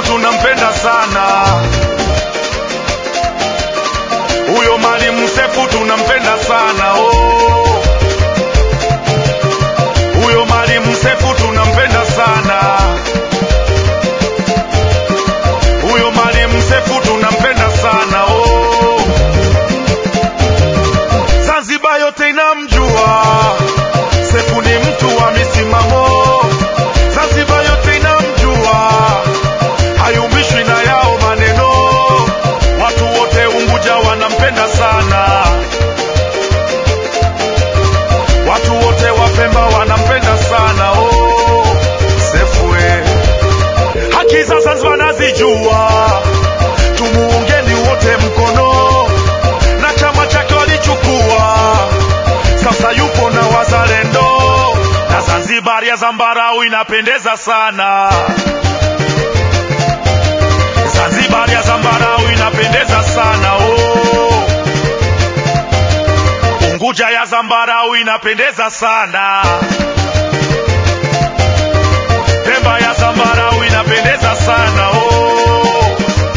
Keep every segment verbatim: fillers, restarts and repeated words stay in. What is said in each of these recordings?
tunampenda sana. Huyo Mwalimu Seif tunampenda sana. Oh, huyo Mwalimu Seif tunampenda sana. Huyo Mwalimu Seif tunampenda sana. Oh, Zanzibar yote inamjua Seif ni mtu wa misimamo. Zanzibar yote inamjua, hayumbishwi na yao maneno. Watu wote Unguja wanampenda sana. Watu wote wa Pemba wanampenda sana. Oh, Seif we, haki za Zanzibar nazijua, tumuungeni wote mkono. Na chama chake walichukua, sasa yupo na wazalendo. Na Zanzibar ya zambarau inapendeza sana. Zanzibar ya zambarau inapendeza sana. Oh, Unguja ya zambarau inapendeza sana. Pemba ya zambarau inapendeza sana. Oh,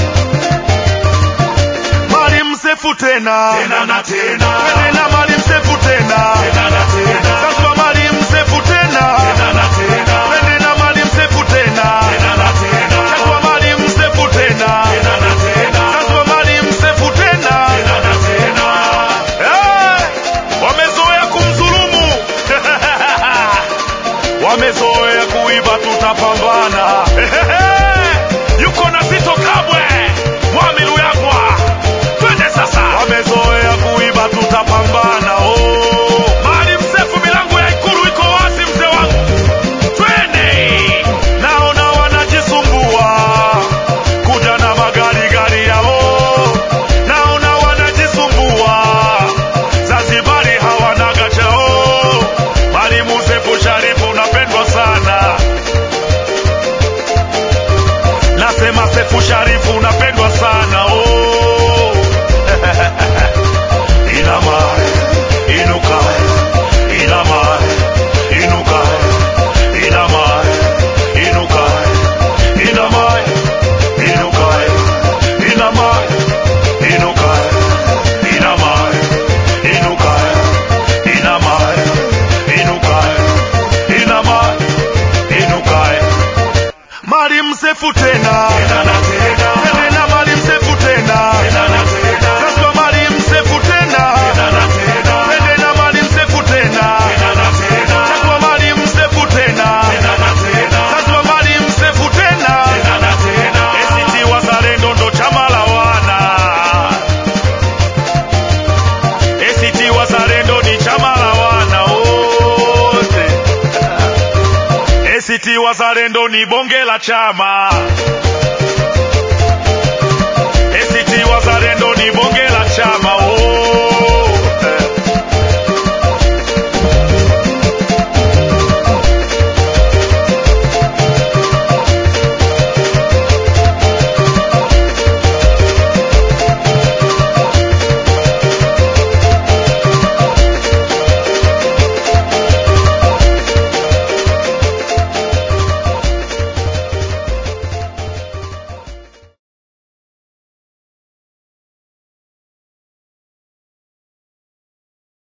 Mwalimu Seif tena Tena na tena, tena, Mwalimu Seif tena tena na tena, Zanzibar, Mwalimu Seif tena tena na tena, tena, Mwalimu Seif tena tena na tena, Zanzibar, Mwalimu Seif tena tena na tena, Zanzibar, Mwalimu Seif tena. tena na tena. Eh, wamezoea kumdhulumu. Wamezoea kuiba, tutapambana. Yuko na Zitto Kabwe, Mwamilu Yagwa, twende sasa. Wamezoea kuiba, tutapambana. Oh, Mwalimu Seif, milango ya Ikulu iko wazi mzee wangu, twende. Naona wanajisumbua kuja na magari gari yao. Naona wanajisumbua, Zanzibari hawana gachao. Mwalimu Seif Sharifu unapendwa sana. Nasema Seif Sharifu unapendwa sana. Oh, inama inuka, inama inuka, inama inuka, inama inuka, inama inuka, inama inuka, inama inuka, inama inuka. Mwalimu Seif tena Tena na tena, tena, Mwalimu Seif tena tena na tena, Zanzibar, Mwalimu Seif tena tena na tena, tena, Mwalimu Seif tena tena na tena, Zanzibar, Mwalimu Seif tena tena na tena, Zanzibar, Mwalimu Seif tena. tena na tena. A C T Wazalendo ndo chama la wana. A C T Wazalendo ni chama la wana wote. A C T Wazalendo ni bonge la chama.